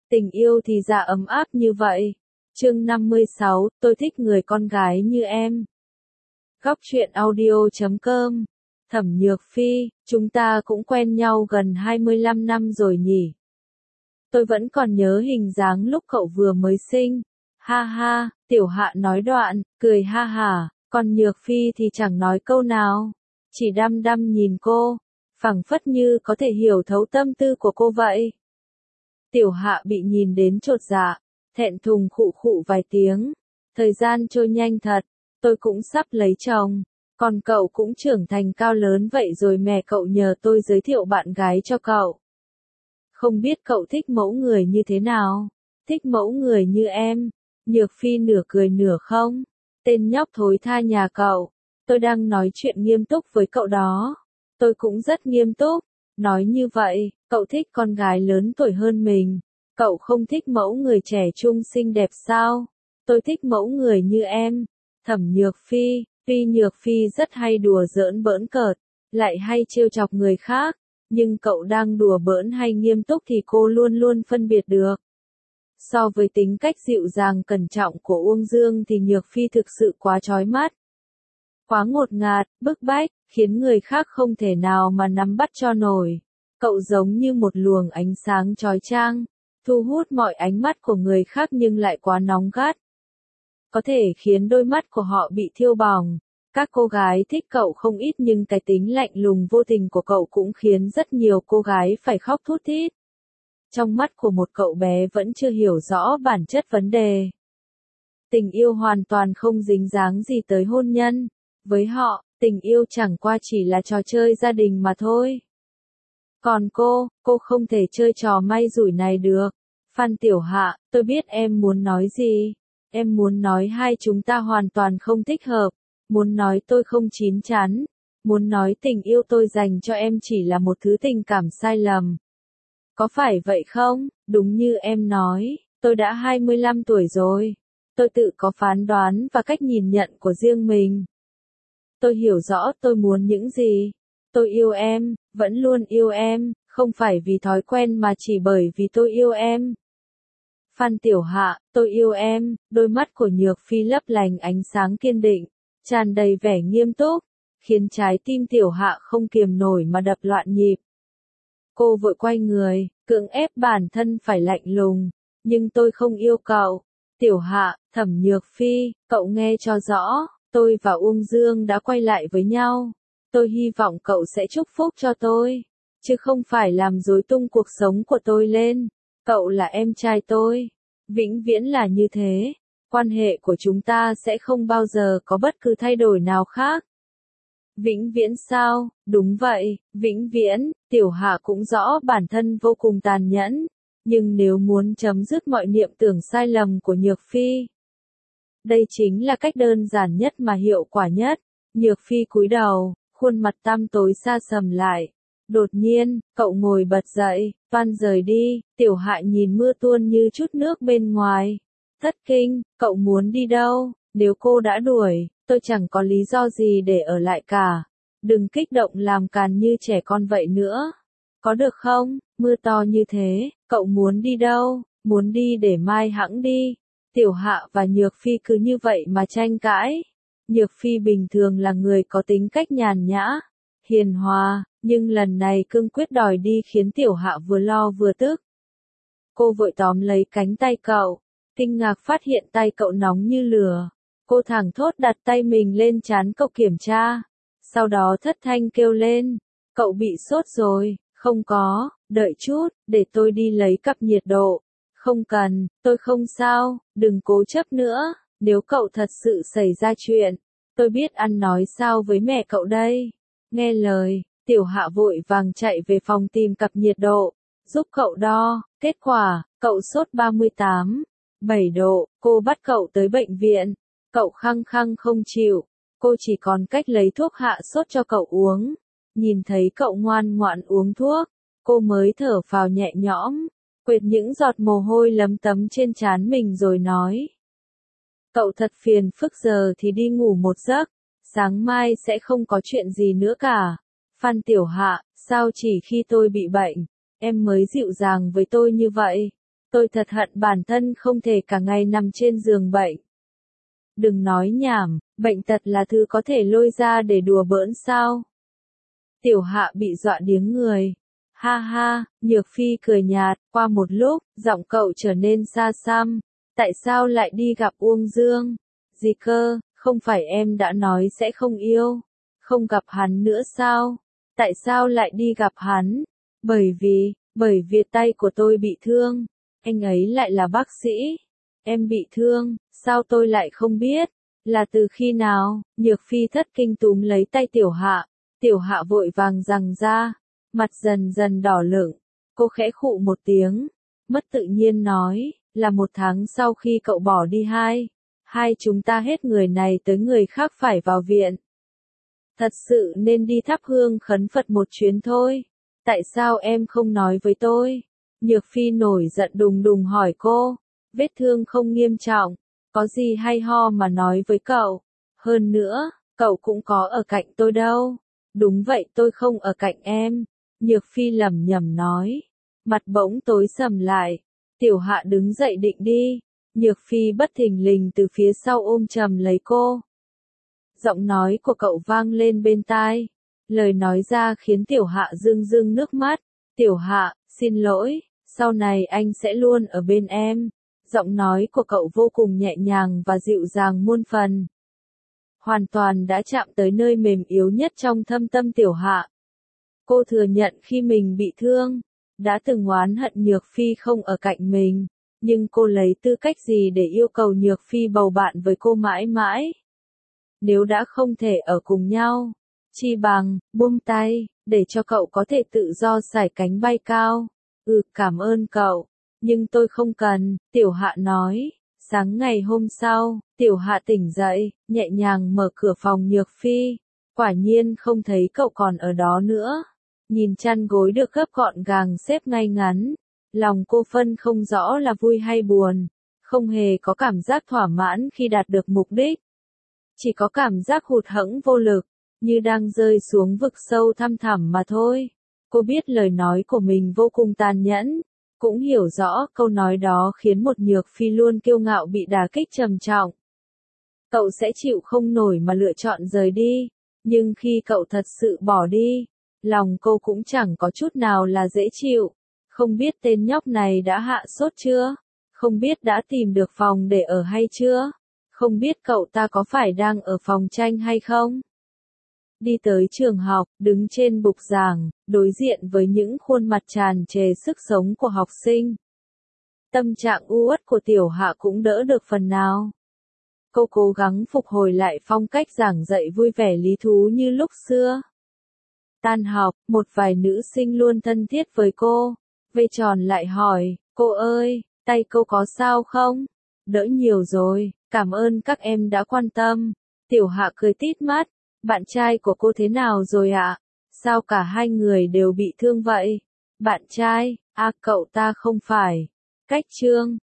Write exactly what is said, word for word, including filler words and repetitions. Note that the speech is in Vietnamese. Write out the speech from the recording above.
Tình yêu thì ra ấm áp như vậy. Chương năm mươi sáu, tôi thích người con gái như em. Góc truyện audio chấm com. Thẩm Nhược Phi, chúng ta cũng quen nhau gần hai mươi lăm năm rồi nhỉ. Tôi vẫn còn nhớ hình dáng lúc cậu vừa mới sinh. Ha ha, Tiểu Hạ nói đoạn, cười ha hả, còn Nhược Phi thì chẳng nói câu nào. Chỉ đăm đăm nhìn cô, phảng phất như có thể hiểu thấu tâm tư của cô vậy. Tiểu Hạ bị nhìn đến chột dạ, thẹn thùng khụ khụ vài tiếng. Thời gian trôi nhanh thật, tôi cũng sắp lấy chồng, còn cậu cũng trưởng thành cao lớn vậy rồi, mẹ cậu nhờ tôi giới thiệu bạn gái cho cậu. Không biết cậu thích mẫu người như thế nào? Thích mẫu người như em. Nhược Phi nửa cười nửa không. Tên nhóc thối tha nhà cậu. Tôi đang nói chuyện nghiêm túc với cậu đó. Tôi cũng rất nghiêm túc. Nói như vậy, cậu thích con gái lớn tuổi hơn mình. Cậu không thích mẫu người trẻ trung xinh đẹp sao? Tôi thích mẫu người như em. Thẩm Nhược Phi, tuy Nhược Phi rất hay đùa giỡn bỡn cợt, lại hay trêu chọc người khác, nhưng cậu đang đùa bỡn hay nghiêm túc thì cô luôn luôn phân biệt được. So với tính cách dịu dàng cẩn trọng của Uông Dương thì Nhược Phi thực sự quá chói mắt. Quá ngột ngạt, bức bách, khiến người khác không thể nào mà nắm bắt cho nổi. Cậu giống như một luồng ánh sáng chói chang, thu hút mọi ánh mắt của người khác nhưng lại quá nóng gắt. Có thể khiến đôi mắt của họ bị thiêu bỏng. Các cô gái thích cậu không ít nhưng cái tính lạnh lùng vô tình của cậu cũng khiến rất nhiều cô gái phải khóc thút thít. Trong mắt của một cậu bé vẫn chưa hiểu rõ bản chất vấn đề. Tình yêu hoàn toàn không dính dáng gì tới hôn nhân. Với họ, tình yêu chẳng qua chỉ là trò chơi gia đình mà thôi. Còn cô, cô không thể chơi trò may rủi này được. Phan Tiểu Hạ, tôi biết em muốn nói gì. Em muốn nói hai chúng ta hoàn toàn không thích hợp. Muốn nói tôi không chín chắn. Muốn nói tình yêu tôi dành cho em chỉ là một thứ tình cảm sai lầm. Có phải vậy không? Đúng như em nói, tôi đã hai mươi lăm tuổi rồi. Tôi tự có phán đoán và cách nhìn nhận của riêng mình. Tôi hiểu rõ tôi muốn những gì. Tôi yêu em, vẫn luôn yêu em, không phải vì thói quen mà chỉ bởi vì tôi yêu em. Phan Tiểu Hạ, tôi yêu em. Đôi mắt của Nhược Phi lấp lánh ánh sáng kiên định, tràn đầy vẻ nghiêm túc, khiến trái tim Tiểu Hạ không kiềm nổi mà đập loạn nhịp. Cô vội quay người, cưỡng ép bản thân phải lạnh lùng. Nhưng tôi không yêu cậu. Tiểu Hạ, Thẩm Nhược Phi, cậu nghe cho rõ, tôi và Uông Dương đã quay lại với nhau. Tôi hy vọng cậu sẽ chúc phúc cho tôi, chứ không phải làm rối tung cuộc sống của tôi lên. Cậu là em trai tôi. Vĩnh viễn là như thế. Quan hệ của chúng ta sẽ không bao giờ có bất cứ thay đổi nào khác. Vĩnh viễn sao? Đúng vậy, vĩnh viễn. Tiểu Hạ cũng rõ bản thân vô cùng tàn nhẫn. Nhưng nếu muốn chấm dứt mọi niệm tưởng sai lầm của Nhược Phi, đây chính là cách đơn giản nhất mà hiệu quả nhất. Nhược Phi cúi đầu, khuôn mặt tăm tối xa sầm lại. Đột nhiên, cậu ngồi bật dậy, toan rời đi. Tiểu Hạ nhìn mưa tuôn như chút nước bên ngoài. Thất kinh, cậu muốn đi đâu? Nếu cô đã đuổi, tôi chẳng có lý do gì để ở lại cả. Đừng kích động làm càn như trẻ con vậy nữa. Có được không? Mưa to như thế, cậu muốn đi đâu? Muốn đi để mai hẵng đi. Tiểu Hạ và Nhược Phi cứ như vậy mà tranh cãi. Nhược Phi bình thường là người có tính cách nhàn nhã, hiền hòa, nhưng lần này cương quyết đòi đi khiến Tiểu Hạ vừa lo vừa tức. Cô vội tóm lấy cánh tay cậu, kinh ngạc phát hiện tay cậu nóng như lửa. Cô thảng thốt đặt tay mình lên trán cậu kiểm tra. Sau đó thất thanh kêu lên, cậu bị sốt rồi. Không có, đợi chút, để tôi đi lấy cặp nhiệt độ. Không cần, tôi không sao, đừng cố chấp nữa. Nếu cậu thật sự xảy ra chuyện, tôi biết ăn nói sao với mẹ cậu đây. Nghe lời, Tiểu Hạ vội vàng chạy về phòng tìm cặp nhiệt độ, giúp cậu đo. Kết quả, cậu sốt ba mươi tám phẩy bảy độ. Cô bắt cậu tới bệnh viện. Cậu khăng khăng không chịu. Cô chỉ còn cách lấy thuốc hạ sốt cho cậu uống. Nhìn thấy cậu ngoan ngoãn uống thuốc, cô mới thở phào nhẹ nhõm, quệt những giọt mồ hôi lấm tấm trên trán mình rồi nói. Cậu thật phiền phức, giờ thì đi ngủ một giấc, sáng mai sẽ không có chuyện gì nữa cả. Phan Tiểu Hạ, sao chỉ khi tôi bị bệnh, em mới dịu dàng với tôi như vậy? Tôi thật hận bản thân không thể cả ngày nằm trên giường bệnh. Đừng nói nhảm, bệnh tật là thứ có thể lôi ra để đùa bỡn sao? Tiểu Hạ bị dọa điếng người. Ha ha, Nhược Phi cười nhạt, qua một lúc, giọng cậu trở nên xa xăm. Tại sao lại đi gặp Uông Dương? Gì cơ, không phải em đã nói sẽ không yêu, không gặp hắn nữa sao? Tại sao lại đi gặp hắn? Bởi vì, bởi vì tay của tôi bị thương. Anh ấy lại là bác sĩ. Em bị thương, sao tôi lại không biết? Là từ khi nào? Nhược Phi thất kinh túm lấy tay Tiểu Hạ. Tiểu Hạ vội vàng giằng ra, mặt dần dần đỏ lựng. Cô khẽ khụ một tiếng, mất tự nhiên nói, là một tháng sau khi cậu bỏ đi hai. Hai chúng ta hết người này tới người khác phải vào viện. Thật sự nên đi thắp hương khấn Phật một chuyến thôi. Tại sao em không nói với tôi? Nhược Phi nổi giận đùng đùng hỏi cô. Vết thương không nghiêm trọng, có gì hay ho mà nói với cậu. Hơn nữa, cậu cũng có ở cạnh tôi đâu. Đúng vậy, tôi không ở cạnh em. Nhược Phi lẩm nhẩm nói. Mặt bỗng tối sầm lại. Tiểu Hạ đứng dậy định đi. Nhược Phi bất thình lình từ phía sau ôm chầm lấy cô. Giọng nói của cậu vang lên bên tai. Lời nói ra khiến Tiểu Hạ rưng rưng nước mắt. Tiểu Hạ, xin lỗi, sau này anh sẽ luôn ở bên em. Giọng nói của cậu vô cùng nhẹ nhàng và dịu dàng muôn phần. Hoàn toàn đã chạm tới nơi mềm yếu nhất trong thâm tâm Tiểu Hạ. Cô thừa nhận khi mình bị thương, đã từng oán hận Nhược Phi không ở cạnh mình, nhưng cô lấy tư cách gì để yêu cầu Nhược Phi bầu bạn với cô mãi mãi? Nếu đã không thể ở cùng nhau, chi bằng, buông tay, để cho cậu có thể tự do sải cánh bay cao. Ừ, cảm ơn cậu, nhưng tôi không cần, Tiểu Hạ nói. Sáng ngày hôm sau, Tiểu Hạ tỉnh dậy, nhẹ nhàng mở cửa phòng Nhược Phi. Quả nhiên không thấy cậu còn ở đó nữa. Nhìn chăn gối được gấp gọn gàng xếp ngay ngắn. Lòng cô phân không rõ là vui hay buồn. Không hề có cảm giác thỏa mãn khi đạt được mục đích. Chỉ có cảm giác hụt hẫng vô lực, như đang rơi xuống vực sâu thăm thẳm mà thôi. Cô biết lời nói của mình vô cùng tàn nhẫn. Cũng hiểu rõ câu nói đó khiến một Nhược Phi luôn kiêu ngạo bị đả kích trầm trọng. Cậu sẽ chịu không nổi mà lựa chọn rời đi, nhưng khi cậu thật sự bỏ đi, lòng cô cũng chẳng có chút nào là dễ chịu. Không biết tên nhóc này đã hạ sốt chưa? Không biết đã tìm được phòng để ở hay chưa? Không biết cậu ta có phải đang ở phòng tranh hay không? Đi tới trường học, đứng trên bục giảng, đối diện với những khuôn mặt tràn trề sức sống của học sinh. Tâm trạng u uất của Tiểu Hạ cũng đỡ được phần nào. Cô cố gắng phục hồi lại phong cách giảng dạy vui vẻ lý thú như lúc xưa. Tan học, một vài nữ sinh luôn thân thiết với cô, vây tròn lại hỏi, cô ơi, tay cô có sao không? Đỡ nhiều rồi, cảm ơn các em đã quan tâm. Tiểu Hạ cười tít mắt. Bạn trai của cô thế nào rồi ạ? Sao cả hai người đều bị thương vậy? Bạn trai, à cậu ta không phải. Cách Trương,